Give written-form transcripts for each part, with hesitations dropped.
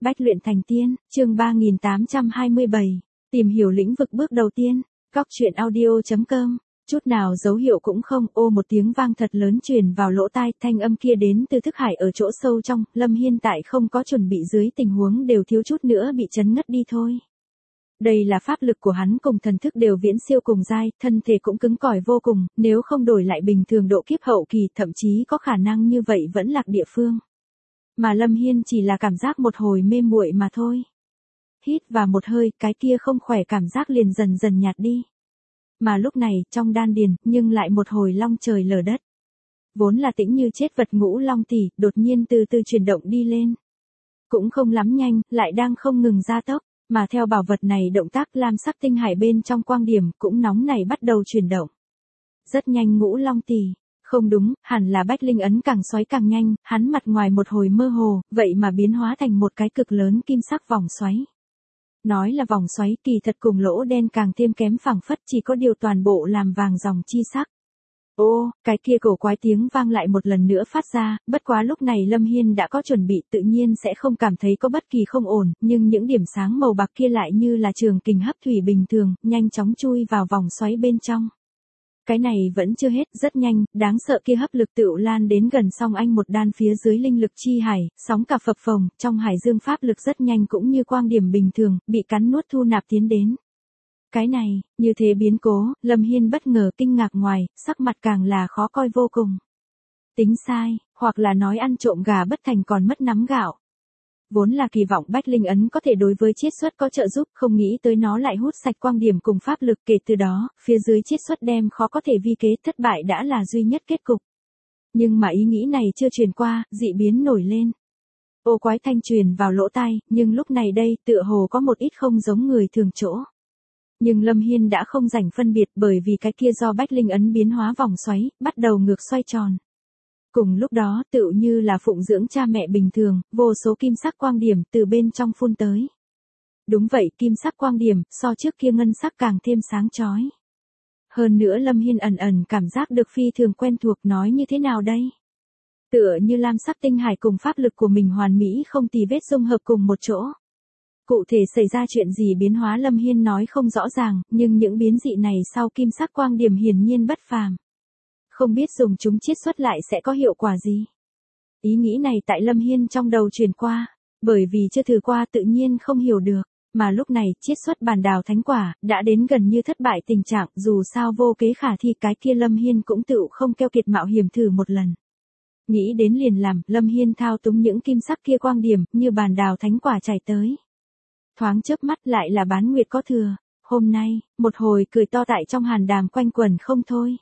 Bách luyện thành tiên, chương 3827, tìm hiểu lĩnh vực bước đầu tiên, góc truyện audio.com, chút nào dấu hiệu cũng không, ô một tiếng vang thật lớn truyền vào lỗ tai, thanh âm kia đến từ thức hải ở chỗ sâu trong, Lâm Hiên tại không có chuẩn bị dưới tình huống đều thiếu chút nữa bị chấn ngất đi thôi. Đây là pháp lực của hắn cùng thần thức đều viễn siêu cùng giai, thân thể cũng cứng cỏi vô cùng, nếu không đổi lại bình thường độ kiếp hậu kỳ thậm chí có khả năng như vậy vẫn lạc địa phương. Mà Lâm Hiên chỉ là cảm giác một hồi mê muội mà thôi. Hít vào một hơi, cái kia không khỏe cảm giác liền dần dần nhạt đi. Mà lúc này, trong đan điền, nhưng lại một hồi long trời lở đất. Vốn là tĩnh như chết vật Ngũ Long Tỷ, đột nhiên từ từ chuyển động đi lên. Cũng không lắm nhanh, lại đang không ngừng gia tốc, mà theo bảo vật này động tác lam sắc tinh hải bên trong quang điểm cũng nóng này bắt đầu chuyển động. Rất nhanh Ngũ Long Tỷ. Không đúng, hẳn là Bách Linh ấn càng xoáy càng nhanh, hắn mặt ngoài một hồi mơ hồ, vậy mà biến hóa thành một cái cực lớn kim sắc vòng xoáy. Nói là vòng xoáy kỳ thật cùng lỗ đen càng thêm kém phảng phất, chỉ có điều toàn bộ làm vàng dòng chi sắc. Ô, cái kia cổ quái tiếng vang lại một lần nữa phát ra, bất quá lúc này Lâm Hiên đã có chuẩn bị tự nhiên sẽ không cảm thấy có bất kỳ không ổn, nhưng những điểm sáng màu bạc kia lại như là trường kình hấp thủy bình thường, nhanh chóng chui vào vòng xoáy bên trong. Cái này vẫn chưa hết, rất nhanh, đáng sợ kia hấp lực tựu lan đến gần song anh một đan phía dưới linh lực chi hải, sóng cả phập phồng, trong hải dương pháp lực rất nhanh cũng như quang điểm bình thường, bị cắn nuốt thu nạp tiến đến. Cái này, như thế biến cố, Lâm Hiên bất ngờ kinh ngạc ngoài, sắc mặt càng là khó coi vô cùng. Tính sai, hoặc là nói ăn trộm gà bất thành còn mất nắm gạo. Vốn là kỳ vọng Bách Linh ấn có thể đối với chiết xuất có trợ giúp, không nghĩ tới nó lại hút sạch quang điểm cùng pháp lực, kể từ đó, phía dưới chiết xuất đem khó có thể vi kế, thất bại đã là duy nhất kết cục. Nhưng mà ý nghĩ này chưa truyền qua, dị biến nổi lên. Ô quái thanh truyền vào lỗ tai, nhưng lúc này đây tựa hồ có một ít không giống người thường chỗ. Nhưng Lâm Hiên đã không rảnh phân biệt bởi vì cái kia do Bách Linh ấn biến hóa vòng xoáy, bắt đầu ngược xoay tròn. Cùng lúc đó tựu như là phụng dưỡng cha mẹ bình thường, vô số kim sắc quang điểm từ bên trong phun tới. Đúng vậy, kim sắc quang điểm, so trước kia ngân sắc càng thêm sáng chói. Hơn nữa Lâm Hiên ẩn ẩn cảm giác được phi thường quen thuộc, nói như thế nào đây? Tựa như lam sắc tinh hải cùng pháp lực của mình hoàn mỹ không tì vết dung hợp cùng một chỗ. Cụ thể xảy ra chuyện gì biến hóa Lâm Hiên nói không rõ ràng, nhưng những biến dị này sau kim sắc quang điểm hiển nhiên bất phàm. Không biết dùng chúng chiết xuất lại sẽ có hiệu quả gì. Ý nghĩ này tại Lâm Hiên trong đầu truyền qua, bởi vì chưa thử qua tự nhiên không hiểu được, mà lúc này chiết xuất bản đào thánh quả, đã đến gần như thất bại tình trạng, dù sao vô kế khả thi cái kia Lâm Hiên cũng tự không keo kiệt mạo hiểm thử một lần. Nghĩ đến liền làm, Lâm Hiên thao túng những kim sắc kia quang điểm, như bản đào thánh quả chảy tới. Thoáng chớp mắt lại là bán nguyệt có thừa, hôm nay, một hồi cười to tại trong hàn đàm quanh quẩn không thôi.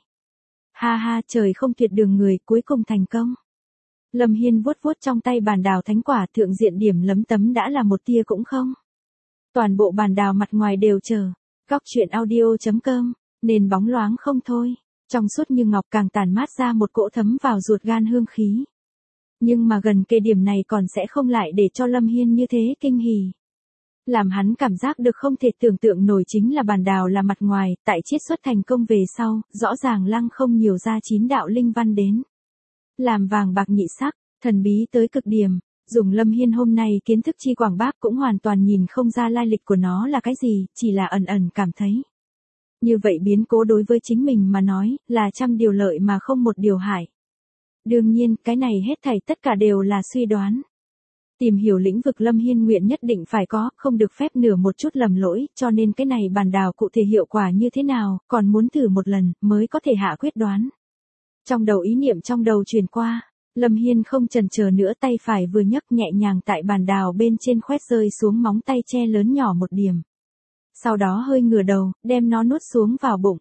Ha ha, trời không tuyệt đường người, cuối cùng thành công. Lâm Hiên vuốt vuốt trong tay bàn đào thánh quả, thượng diện điểm lấm tấm đã là một tia cũng không. Toàn bộ bàn đào mặt ngoài đều chờ. Góc truyện audio.com, nền bóng loáng không thôi. Trong suốt như ngọc càng tản mát ra một cỗ thấm vào ruột gan hương khí. Nhưng mà gần kề điểm này còn sẽ không lại để cho Lâm Hiên như thế kinh hỉ. Làm hắn cảm giác được không thể tưởng tượng nổi chính là bàn đào là mặt ngoài, tại chiết xuất thành công về sau, rõ ràng lăng không nhiều ra 9 đạo linh văn đến. Làm vàng bạc nhị sắc, thần bí tới cực điểm, dùng Lâm Hiên hôm nay kiến thức chi quảng bác cũng hoàn toàn nhìn không ra lai lịch của nó là cái gì, chỉ là ẩn ẩn cảm thấy. Như vậy biến cố đối với chính mình mà nói, là trăm điều lợi mà không một điều hại. Đương nhiên, cái này hết thảy tất cả đều là suy đoán. Tìm hiểu lĩnh vực Lâm Hiên nguyện nhất định phải có, không được phép nửa một chút lầm lỗi, cho nên cái này bàn đào cụ thể hiệu quả như thế nào, còn muốn thử một lần, mới có thể hạ quyết đoán. Trong đầu ý niệm trong đầu truyền qua, Lâm Hiên không chần chờ nữa, tay phải vừa nhấc nhẹ nhàng tại bàn đào bên trên khoét rơi xuống móng tay che lớn nhỏ một điểm. Sau đó hơi ngửa đầu, đem nó nuốt xuống vào bụng.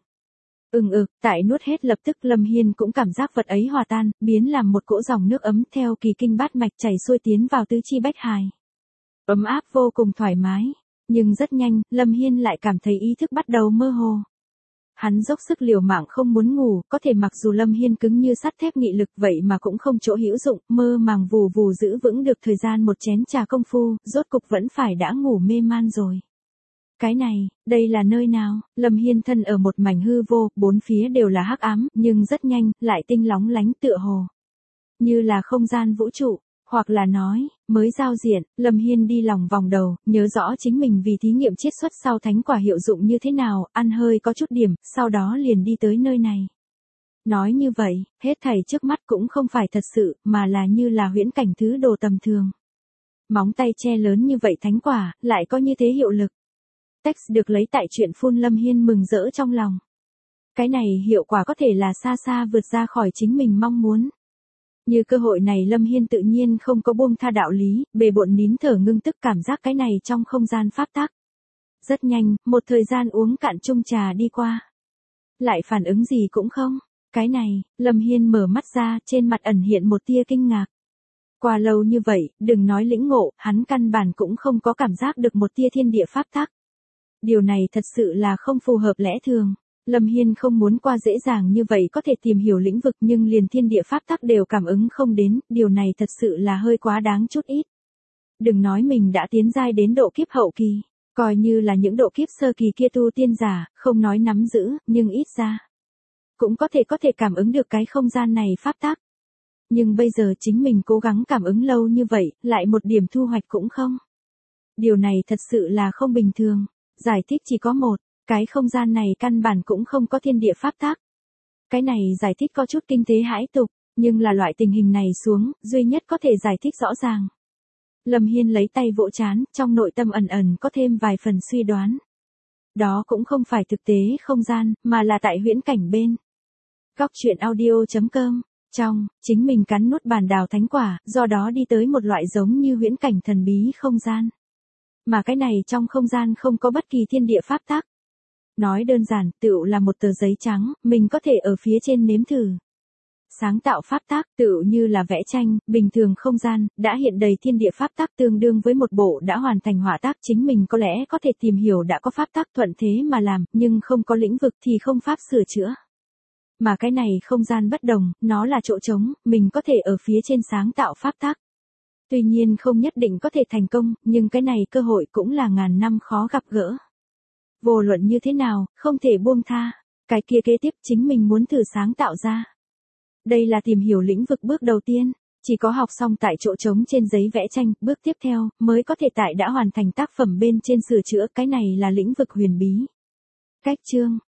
Tại nuốt hết lập tức Lâm Hiên cũng cảm giác vật ấy hòa tan, biến làm một cỗ dòng nước ấm theo kỳ kinh bát mạch chảy xuôi tiến vào tứ chi bách hài. Ấm áp vô cùng thoải mái, nhưng rất nhanh, Lâm Hiên lại cảm thấy ý thức bắt đầu mơ hồ. Hắn dốc sức liều mạng không muốn ngủ, có thể mặc dù Lâm Hiên cứng như sắt thép nghị lực vậy mà cũng không chỗ hữu dụng, mơ màng vù vù giữ vững được thời gian một chén trà công phu, rốt cục vẫn phải đã ngủ mê man rồi. Cái này, đây là nơi nào? Lâm Hiên thân ở một mảnh hư vô, bốn phía đều là hắc ám, nhưng rất nhanh, lại tinh lóng lánh tựa hồ. Như là không gian vũ trụ, Hoặc là nói, mới giao diện, Lâm Hiên đi lòng vòng đầu, nhớ rõ chính mình vì thí nghiệm chiết xuất sau thánh quả hiệu dụng như thế nào, ăn hơi có chút điểm, sau đó liền đi tới nơi này. Nói như vậy, hết thảy trước mắt cũng không phải thật sự, mà là như là huyễn cảnh thứ đồ tầm thường. Móng tay che lớn như vậy thánh quả, lại có như thế hiệu lực. Text được lấy tại truyện phun Lâm Hiên mừng rỡ trong lòng. Cái này hiệu quả có thể là xa xa vượt ra khỏi chính mình mong muốn. Như cơ hội này Lâm Hiên tự nhiên không có buông tha đạo lý, bề bộn nín thở ngưng tức cảm giác cái này trong không gian pháp tắc. Rất nhanh, một thời gian uống cạn chung trà đi qua. Lại phản ứng gì cũng không. Cái này, Lâm Hiên mở mắt ra, trên mặt ẩn hiện một tia kinh ngạc. Qua lâu như vậy, đừng nói lĩnh ngộ, hắn căn bản cũng không có cảm giác được một tia thiên địa pháp tắc. Điều này thật sự là không phù hợp lẽ thường. Lâm Hiên không muốn qua dễ dàng như vậy có thể tìm hiểu lĩnh vực nhưng liền thiên địa pháp tắc đều cảm ứng không đến, điều này thật sự là hơi quá đáng chút ít. Đừng nói mình đã tiến giai đến độ kiếp hậu kỳ, coi như là những độ kiếp sơ kỳ kia tu tiên giả, không nói nắm giữ, nhưng ít ra cũng có thể cảm ứng được cái không gian này pháp tắc. Nhưng bây giờ chính mình cố gắng cảm ứng lâu như vậy, lại một điểm thu hoạch cũng không. Điều này thật sự là không bình thường. Giải thích chỉ có một, cái không gian này căn bản cũng không có thiên địa pháp tắc. Cái này giải thích có chút kinh tế hãi tục, nhưng là loại tình hình này xuống, duy nhất có thể giải thích rõ ràng. Lâm Hiên lấy tay vỗ trán, trong nội tâm ẩn ẩn có thêm vài phần suy đoán. Đó cũng không phải thực tế không gian, mà là tại huyễn cảnh bên. Góc truyện audio.com. Trong, chính mình cắn nuốt bàn đào thánh quả, do đó đi tới một loại giống như huyễn cảnh thần bí không gian. Mà cái này trong không gian không có bất kỳ thiên địa pháp tắc. Nói đơn giản, tựu là một tờ giấy trắng, mình có thể ở phía trên nếm thử. Sáng tạo pháp tắc, tựu như là vẽ tranh, bình thường không gian, đã hiện đầy thiên địa pháp tắc tương đương với một bộ đã hoàn thành họa tác chính mình có lẽ có thể tìm hiểu đã có pháp tắc thuận thế mà làm, nhưng không có lĩnh vực thì không pháp sửa chữa. Mà cái này không gian bất đồng, nó là chỗ trống, mình có thể ở phía trên sáng tạo pháp tắc. Tuy nhiên không nhất định có thể thành công, nhưng cái này cơ hội cũng là ngàn năm khó gặp gỡ. Vô luận như thế nào, không thể buông tha. Cái kia kế tiếp chính mình muốn thử sáng tạo ra. Đây là tìm hiểu lĩnh vực bước đầu tiên. Chỉ có học xong tại chỗ trống trên giấy vẽ tranh, bước tiếp theo, mới có thể tại đã hoàn thành tác phẩm bên trên sửa chữa, cái này là lĩnh vực huyền bí. Cách chương.